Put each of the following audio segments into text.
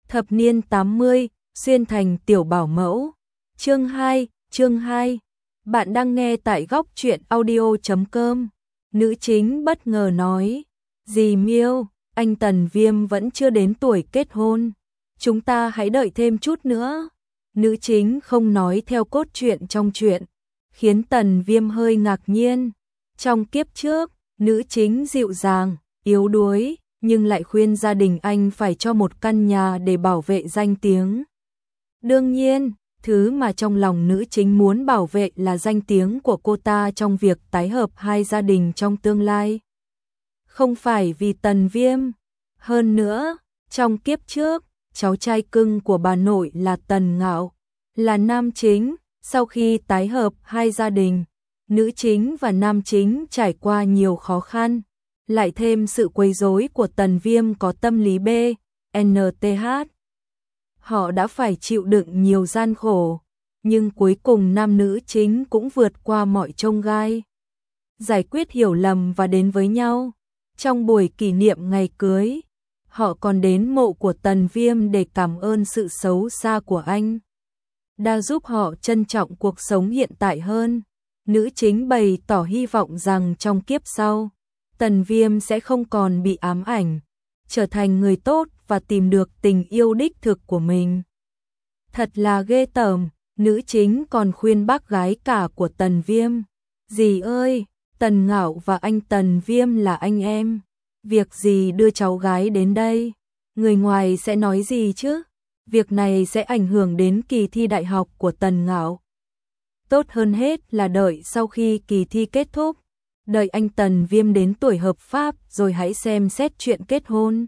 Thập niên 80, xuyên thành tiểu bảo mẫu. Chương 2. Bạn đang nghe tại góc truyện audio.com. Nữ chính bất ngờ nói, dì Miêu, anh Tần Viêm vẫn chưa đến tuổi kết hôn. Chúng ta hãy đợi thêm chút nữa. Nữ chính không nói theo cốt truyện trong truyện, khiến Tần Viêm hơi ngạc nhiên. Trong kiếp trước, nữ chính dịu dàng, yếu đuối, nhưng lại khuyên gia đình anh phải cho một căn nhà để bảo vệ danh tiếng. Đương nhiên, thứ mà trong lòng nữ chính muốn bảo vệ là danh tiếng của cô ta trong việc tái hợp hai gia đình trong tương lai. Không phải vì Tần Viêm. Hơn nữa, trong kiếp trước, cháu trai cưng của bà nội là Tần Ngạo, là nam chính. Sau khi tái hợp hai gia đình, nữ chính và nam chính trải qua nhiều khó khăn, lại thêm sự quấy rối của Tần Viêm có tâm lý B, NTH. Họ đã phải chịu đựng nhiều gian khổ, nhưng cuối cùng nam nữ chính cũng vượt qua mọi chông gai, giải quyết hiểu lầm và đến với nhau. Trong buổi kỷ niệm ngày cưới, họ còn đến mộ của Tần Viêm để cảm ơn sự xấu xa của anh, đã giúp họ trân trọng cuộc sống hiện tại hơn. Nữ chính bày tỏ hy vọng rằng trong kiếp sau, Tần Viêm sẽ không còn bị ám ảnh, trở thành người tốt và tìm được tình yêu đích thực của mình. Thật là ghê tởm, nữ chính còn khuyên bác gái cả của Tần Viêm. Dì ơi, Tần Ngạo và anh Tần Viêm là anh em. Việc gì đưa cháu gái đến đây? Người ngoài sẽ nói gì chứ? Việc này sẽ ảnh hưởng đến kỳ thi đại học của Tần Ngạo. Tốt hơn hết là đợi sau khi kỳ thi kết thúc, đợi anh Tần Viêm đến tuổi hợp pháp rồi hãy xem xét chuyện kết hôn.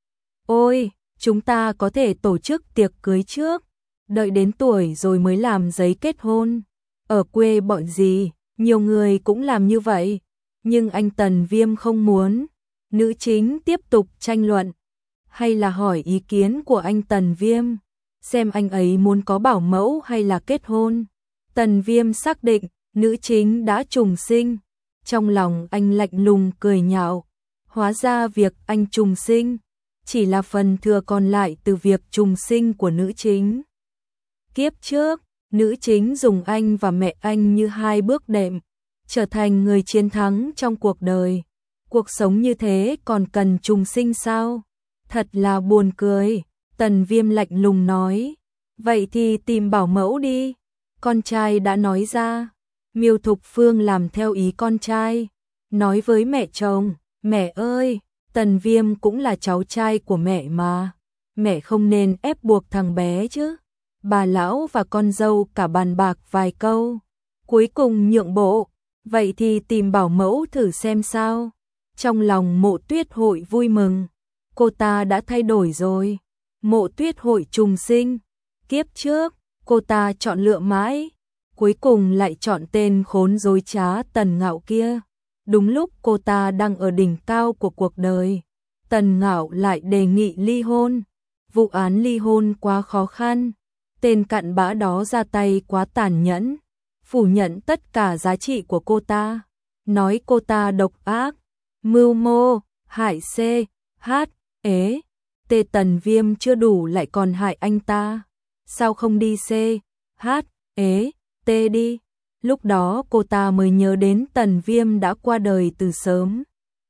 Ôi, chúng ta có thể tổ chức tiệc cưới trước, đợi đến tuổi rồi mới làm giấy kết hôn. Ở quê bọn dì, nhiều người cũng làm như vậy, nhưng anh Tần Viêm không muốn. Nữ chính tiếp tục tranh luận, hay là hỏi ý kiến của anh Tần Viêm, xem anh ấy muốn có bảo mẫu hay là kết hôn. Tần Viêm xác định nữ chính đã trùng sinh. Trong lòng anh lạnh lùng cười nhạo, hóa ra việc anh trùng sinh chỉ là phần thừa còn lại từ việc trùng sinh của nữ chính. Kiếp trước, nữ chính dùng anh và mẹ anh như hai bước đệm, trở thành người chiến thắng trong cuộc đời. Cuộc sống như thế còn cần trùng sinh sao? Thật là buồn cười. Tần Viêm lạnh lùng nói, vậy thì tìm bảo mẫu đi. Con trai đã nói ra. Miêu Thục Phương làm theo ý con trai, nói với mẹ chồng, mẹ ơi, Tần Viêm cũng là cháu trai của mẹ mà, mẹ không nên ép buộc thằng bé chứ. Bà lão và con dâu cả bàn bạc vài câu, cuối cùng nhượng bộ, vậy thì tìm bảo mẫu thử xem sao. Trong lòng Mộ Tuyết Hội vui mừng, cô ta đã thay đổi rồi. Mộ Tuyết Hội trùng sinh, kiếp trước, cô ta chọn lựa mãi, cuối cùng lại chọn tên khốn dối trá Tần Ngạo kia. Đúng lúc cô ta đang ở đỉnh cao của cuộc đời, Tần Ngạo lại đề nghị ly hôn. Vụ án ly hôn quá khó khăn, tên cặn bã đó ra tay quá tàn nhẫn, phủ nhận tất cả giá trị của cô ta, nói cô ta độc ác, mưu mô, hại C, H, ế, T. Tần Viêm chưa đủ lại còn hại anh ta, sao không đi C, H, ế, T đi. Lúc đó cô ta mới nhớ đến Tần Viêm đã qua đời từ sớm.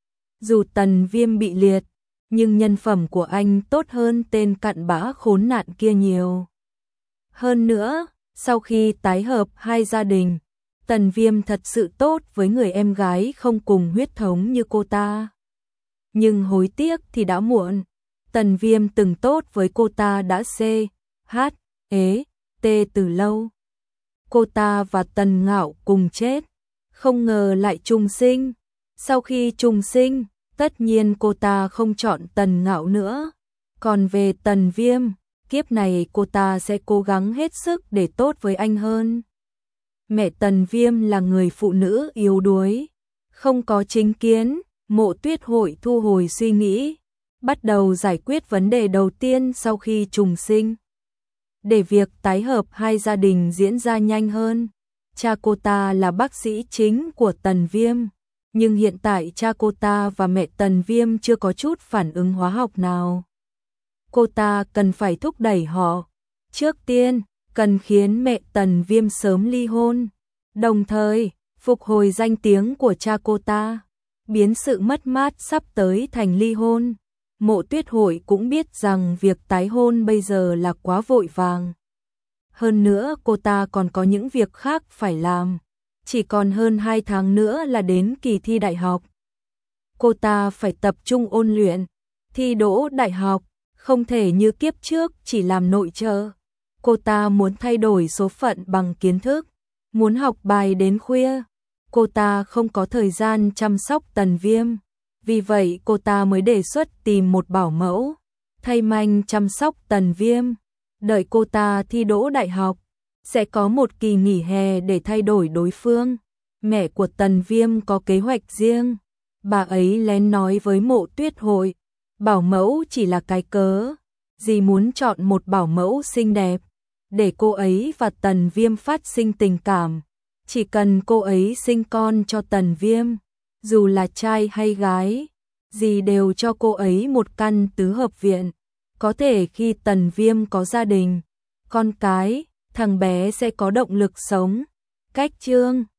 Dù Tần Viêm bị liệt, nhưng nhân phẩm của anh tốt hơn tên cặn bã khốn nạn kia nhiều. Hơn nữa, sau khi tái hợp hai gia đình, Tần Viêm thật sự tốt với người em gái không cùng huyết thống như cô ta. Nhưng hối tiếc thì đã muộn. Tần Viêm từng tốt với cô ta đã C, H, ế, T từ lâu. Cô ta và Tần Ngạo cùng chết, không ngờ lại trùng sinh. Sau khi trùng sinh, tất nhiên cô ta không chọn Tần Ngạo nữa. Còn về Tần Viêm, kiếp này cô ta sẽ cố gắng hết sức để tốt với anh hơn. Mẹ Tần Viêm là người phụ nữ yếu đuối, không có chính kiến. Mộ Tuyết Hội thu hồi suy nghĩ, bắt đầu giải quyết vấn đề đầu tiên sau khi trùng sinh. Để việc tái hợp hai gia đình diễn ra nhanh hơn, cha cô ta là bác sĩ chính của Tần Viêm, nhưng hiện tại cha cô ta và mẹ Tần Viêm chưa có chút phản ứng hóa học nào. cô ta cần phải thúc đẩy họ. Trước tiên, cần khiến mẹ Tần Viêm sớm ly hôn, đồng thời phục hồi danh tiếng của cha cô ta, biến sự mất mát sắp tới thành ly hôn. Mộ Tuyết Hội cũng biết rằng việc tái hôn bây giờ là quá vội vàng. Hơn nữa cô ta còn có những việc khác phải làm. Chỉ còn hơn 2 tháng nữa là đến kỳ thi đại học. Cô ta phải tập trung ôn luyện, thi đỗ đại học, không thể như kiếp trước chỉ làm nội trợ. Cô ta muốn thay đổi số phận bằng kiến thức, muốn học bài đến khuya. Cô ta không có thời gian chăm sóc Tần Viêm, vì vậy cô ta mới đề xuất tìm một bảo mẫu, thay Manh chăm sóc Tần Viêm. Đợi cô ta thi đỗ đại học, sẽ có một kỳ nghỉ hè để thay đổi đối phương. Mẹ của Tần Viêm có kế hoạch riêng, bà ấy lén nói với Mộ Tuyết Hội, bảo mẫu chỉ là cái cớ, dì muốn chọn một bảo mẫu xinh đẹp, để cô ấy và Tần Viêm phát sinh tình cảm. Chỉ cần cô ấy sinh con cho Tần Viêm, dù là trai hay gái, dì đều cho cô ấy một căn tứ hợp viện. Có thể khi Tần Viêm có gia đình, con cái, thằng bé sẽ có động lực sống. Cách chương